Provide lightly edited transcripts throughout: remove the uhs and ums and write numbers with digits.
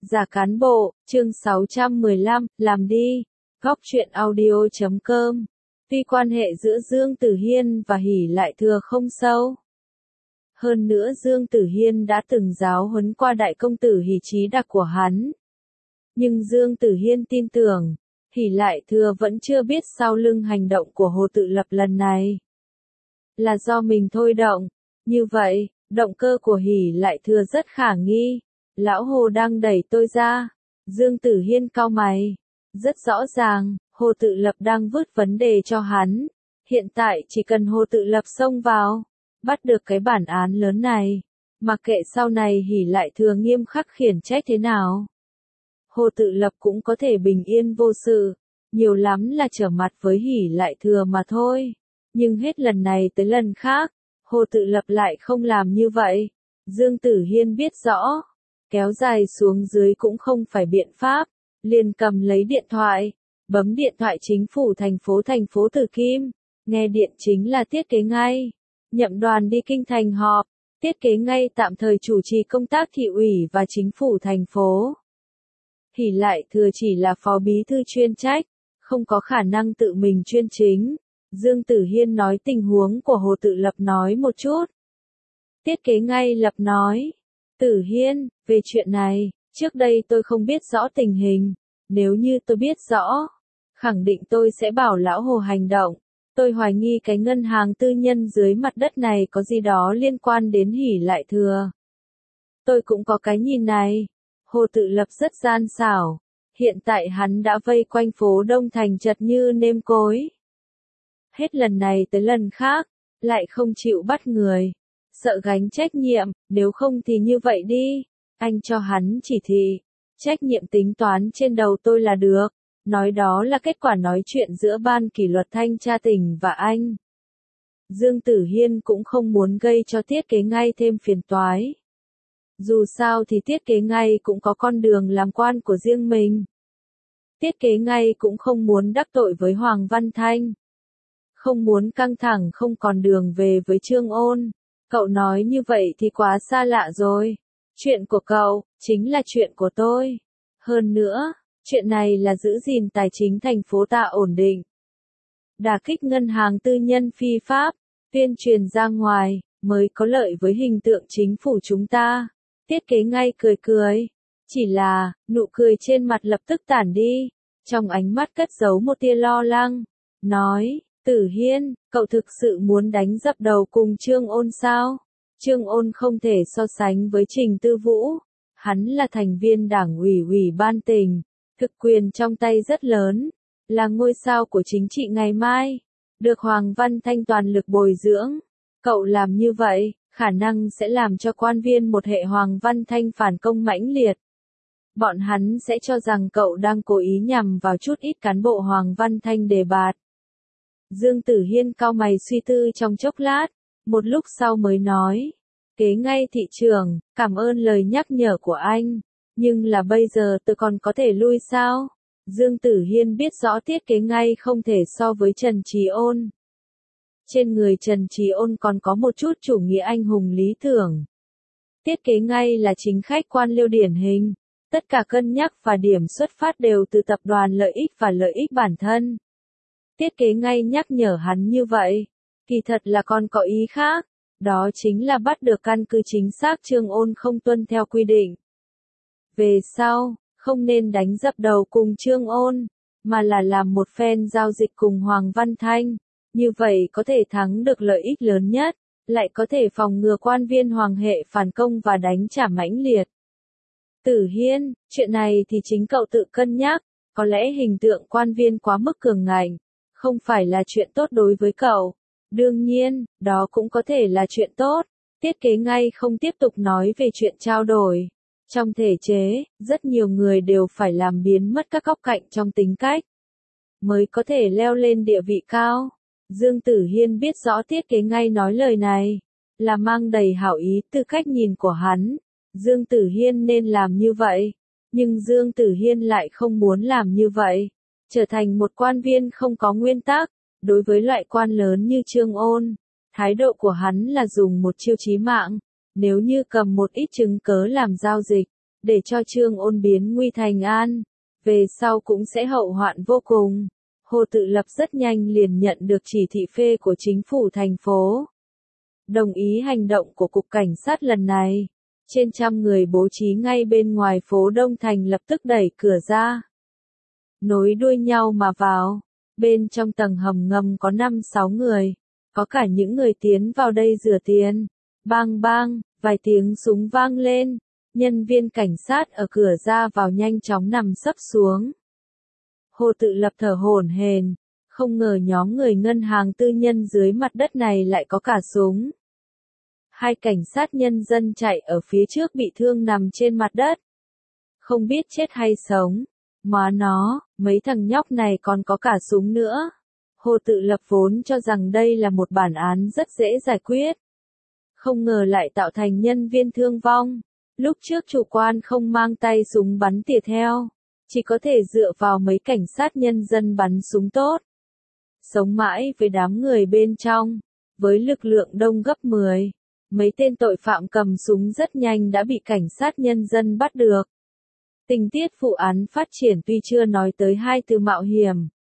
Giả cán bộ, chương 615, làm đi. Góc truyện audio.com. Tuy quan hệ giữa Dương Tử Hiên và Hỷ Lại Thừa không sâu. Hơn nữa Dương Tử Hiên đã từng giáo huấn qua đại công tử Hỷ Chí Đặc của hắn. Nhưng Dương Tử Hiên tin tưởng, Hỷ Lại Thừa vẫn chưa biết sau lưng hành động của Hồ Tự Lập lần này là do mình thôi động. Như vậy, động cơ của Hỷ Lại Thừa rất khả nghi. Lão Hồ đang đẩy tôi ra. Dương Tử Hiên cau mày. Rất rõ ràng, Hồ Tự Lập đang vứt vấn đề cho hắn. Hiện tại chỉ cần Hồ Tự Lập xông vào, bắt được cái bản án lớn này. Mặc kệ sau này Hỷ Lại Thừa nghiêm khắc khiển trách thế nào, Hồ Tự Lập cũng có thể bình yên vô sự. Nhiều lắm là trở mặt với Hỷ Lại Thừa mà thôi. Nhưng hết lần này tới lần khác, Hồ Tự Lập lại không làm như vậy. Dương Tử Hiên biết rõ, kéo dài xuống dưới cũng không phải biện pháp, liền cầm lấy điện thoại, bấm điện thoại chính phủ thành phố Tử Kim, nghe điện chính là Tiết Kế Ngay. Nhậm Đoàn đi kinh thành họp, Tiết Kế Ngay tạm thời chủ trì công tác thị ủy và chính phủ thành phố. Hỷ Lại Thừa chỉ là phó bí thư chuyên trách, không có khả năng tự mình chuyên chính. Dương Tử Hiên nói tình huống của Hồ Tự Lập nói một chút. Tiết Kế Ngay lập nói, Tử Hiên, về chuyện này, trước đây tôi không biết rõ tình hình, nếu như tôi biết rõ, khẳng định tôi sẽ bảo Lão Hồ hành động. Tôi hoài nghi cái ngân hàng tư nhân dưới mặt đất này có gì đó liên quan đến Hỷ Lại Thừa. Tôi cũng có cái nhìn này. Hồ Tự Lập rất gian xảo, hiện tại hắn đã vây quanh phố Đông Thành chật như nêm cối. Hết lần này tới lần khác, lại không chịu bắt người. Sợ gánh trách nhiệm, nếu không thì như vậy đi. Anh cho hắn chỉ thị. Trách nhiệm tính toán trên đầu tôi là được. Nói đó là kết quả nói chuyện giữa ban kỷ luật thanh tra tỉnh và anh. Dương Tử Hiên cũng không muốn gây cho Tiết Kế Ngay thêm phiền toái. Dù sao thì Tiết Kế Ngay cũng có con đường làm quan của riêng mình. Tiết Kế Ngay cũng không muốn đắc tội với Hoàng Văn Thanh. Không muốn căng thẳng không còn đường về với Trương Ôn. Cậu nói như vậy thì quá xa lạ rồi. Chuyện của cậu, chính là chuyện của tôi. Hơn nữa, chuyện này là giữ gìn tài chính thành phố ta ổn định. Đả kích ngân hàng tư nhân phi pháp, tuyên truyền ra ngoài, mới có lợi với hình tượng chính phủ chúng ta. Tiết Kế Ngay cười cười. Chỉ là, nụ cười trên mặt lập tức tản đi. Trong ánh mắt cất giấu một tia lo lắng. Nói, Tử Hiên, cậu thực sự muốn đánh dập đầu cùng Trương Ôn sao? Trương Ôn không thể so sánh với Trình Tư Vũ. Hắn là thành viên đảng ủy ban tỉnh, thực quyền trong tay rất lớn, là ngôi sao của chính trị ngày mai, được Hoàng Văn Thanh toàn lực bồi dưỡng. Cậu làm như vậy, khả năng sẽ làm cho quan viên một hệ Hoàng Văn Thanh phản công mãnh liệt. Bọn hắn sẽ cho rằng cậu đang cố ý nhằm vào chút ít cán bộ Hoàng Văn Thanh đề bạt. Dương Tử Hiên cau mày suy tư trong chốc lát, một lúc sau mới nói, Kế Ngay thị trưởng, cảm ơn lời nhắc nhở của anh, nhưng là bây giờ tôi còn có thể lui sao? Dương Tử Hiên biết rõ Tiết Kế Ngay không thể so với Trần Trí Ôn. Trên người Trần Trí Ôn còn có một chút chủ nghĩa anh hùng lý tưởng. Tiết Kế Ngay là chính khách quan liêu điển hình, tất cả cân nhắc và điểm xuất phát đều từ tập đoàn lợi ích và lợi ích bản thân. Tiết Kế Ngay nhắc nhở hắn như vậy, kỳ thật là còn có ý khác, đó chính là bắt được căn cứ chính xác Trương Ôn không tuân theo quy định. Về sau, không nên đánh dập đầu cùng Trương Ôn, mà là làm một phen giao dịch cùng Hoàng Văn Thanh, như vậy có thể thắng được lợi ích lớn nhất, lại có thể phòng ngừa quan viên Hoàng hệ phản công và đánh trả mãnh liệt. Tử Hiên, chuyện này thì chính cậu tự cân nhắc, có lẽ hình tượng quan viên quá mức cường ngạnh, không phải là chuyện tốt đối với cậu. Đương nhiên, đó cũng có thể là chuyện tốt. Tiết Kế Ngay không tiếp tục nói về chuyện trao đổi. Trong thể chế, rất nhiều người đều phải làm biến mất các góc cạnh trong tính cách, mới có thể leo lên địa vị cao. Dương Tử Hiên biết rõ Tiết Kế Ngay nói lời này, là mang đầy hảo ý từ cách nhìn của hắn. Dương Tử Hiên nên làm như vậy, nhưng Dương Tử Hiên lại không muốn làm như vậy. Trở thành một quan viên không có nguyên tắc, đối với loại quan lớn như Trương Ôn, thái độ của hắn là dùng một chiêu chí mạng. Nếu như cầm một ít chứng cớ làm giao dịch, để cho Trương Ôn biến nguy thành an, về sau cũng sẽ hậu hoạn vô cùng. Hồ Tự Lập rất nhanh liền nhận được chỉ thị phê của chính phủ thành phố. Đồng ý hành động của Cục Cảnh sát lần này. Trên trăm người bố trí ngay bên ngoài phố Đông Thành lập tức đẩy cửa ra. Nối đuôi nhau mà vào. Bên trong tầng hầm ngầm có 5-6 người. Có cả những người tiến vào đây rửa tiền. Bang bang, vài tiếng súng vang lên. Nhân viên cảnh sát ở cửa ra vào nhanh chóng nằm sấp xuống. Hồ Tự Lập thở hổn hển, không ngờ nhóm người ngân hàng tư nhân dưới mặt đất này lại có cả súng. Hai cảnh sát nhân dân chạy ở phía trước bị thương nằm trên mặt đất. Không biết chết hay sống. Má nó, mấy thằng nhóc này còn có cả súng nữa. Hồ Tự Lập vốn cho rằng đây là một bản án rất dễ giải quyết. Không ngờ lại tạo thành nhân viên thương vong. Lúc trước chủ quan không mang tay súng bắn tỉa theo. Chỉ có thể dựa vào mấy cảnh sát nhân dân bắn súng tốt. Sống mãi với đám người bên trong. Với lực lượng đông gấp 10. Mấy tên tội phạm cầm súng rất nhanh đã bị cảnh sát nhân dân bắt được. Tình tiết vụ án phát triển tuy chưa nói tới hai từ mạo hiểm.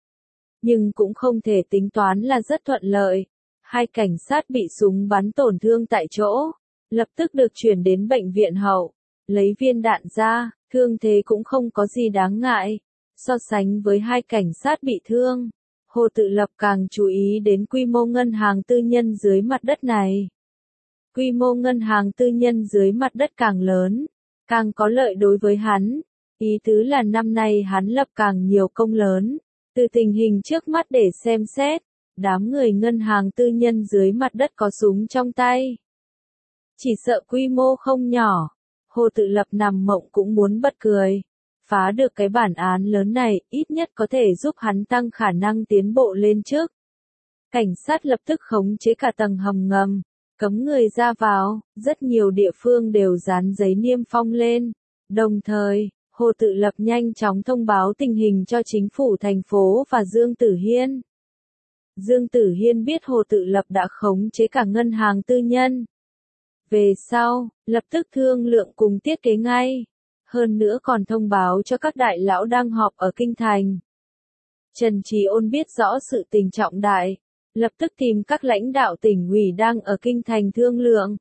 Nhưng cũng không thể tính toán là rất thuận lợi. Hai cảnh sát bị súng bắn tổn thương tại chỗ. Lập tức được chuyển đến bệnh viện hậu. Lấy viên đạn ra, thương thế cũng không có gì đáng ngại. So sánh với hai cảnh sát bị thương, Hồ Tự Lập càng chú ý đến quy mô ngân hàng tư nhân dưới mặt đất này. Quy mô ngân hàng tư nhân dưới mặt đất càng lớn, càng có lợi đối với hắn. Ý tứ là năm nay hắn lập càng nhiều công lớn. Từ tình hình trước mắt để xem xét, đám người ngân hàng tư nhân dưới mặt đất có súng trong tay. Chỉ sợ quy mô không nhỏ. Hồ Tự Lập nằm mộng cũng muốn bật cười. Phá được cái bản án lớn này, ít nhất có thể giúp hắn tăng khả năng tiến bộ lên trước. Cảnh sát lập tức khống chế cả tầng hầm ngầm, cấm người ra vào, rất nhiều địa phương đều dán giấy niêm phong lên. Đồng thời, Hồ Tự Lập nhanh chóng thông báo tình hình cho chính phủ thành phố và Dương Tử Hiên. Dương Tử Hiên biết Hồ Tự Lập đã khống chế cả ngân hàng tư nhân. Về sau, lập tức thương lượng cùng thiết kế ngay. Hơn nữa còn thông báo cho các đại lão đang họp ở Kinh Thành. Trần Trí Ôn biết rõ sự tình trọng đại, lập tức tìm các lãnh đạo tỉnh ủy đang ở Kinh Thành thương lượng.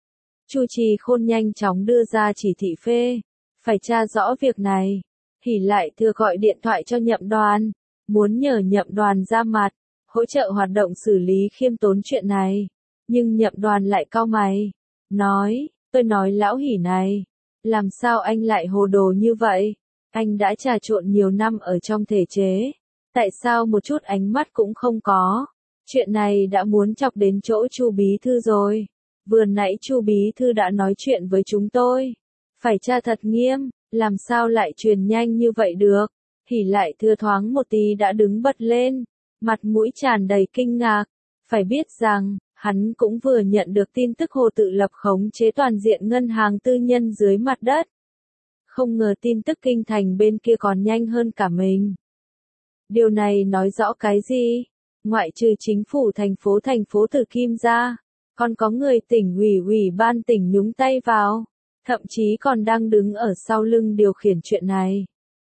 Chu Trì Khôn nhanh chóng đưa ra chỉ thị phê, phải tra rõ việc này. Hỉ Lại Thừa gọi điện thoại cho Nhậm Đoàn, muốn nhờ Nhậm Đoàn ra mặt, hỗ trợ hoạt động xử lý khiêm tốn chuyện này. Nhưng Nhậm Đoàn lại cau mày, nói, tôi nói lão Hỉ này, làm sao anh lại hồ đồ như vậy? Anh đã trà trộn nhiều năm ở trong thể chế, tại sao một chút ánh mắt cũng không có? Chuyện này đã muốn chọc đến chỗ Chu bí thư rồi. Vừa nãy Chu bí thư đã nói chuyện với chúng tôi, phải tra thật nghiêm, làm sao lại truyền nhanh như vậy được? Hỉ Lại Thừa thoáng một tí đã đứng bật lên, mặt mũi tràn đầy kinh ngạc, phải biết rằng hắn cũng vừa nhận được tin tức Hồ Tự Lập khống chế toàn diện ngân hàng tư nhân dưới mặt đất. Không ngờ tin tức Kinh Thành bên kia còn nhanh hơn cả mình. Điều này nói rõ cái gì? Ngoại trừ chính phủ thành phố Từ Kim ra, còn có người tỉnh ủy ban tỉnh nhúng tay vào, thậm chí còn đang đứng ở sau lưng điều khiển chuyện này.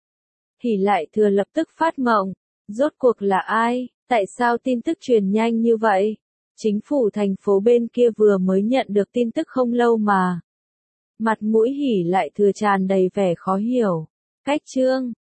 Hỉ Lại Thừa lập tức phát mộng, rốt cuộc là ai, tại sao tin tức truyền nhanh như vậy? Chính phủ thành phố bên kia vừa mới nhận được tin tức không lâu mà. Mặt mũi Hỉ Lại Thừa tràn đầy vẻ khó hiểu. Cách trương,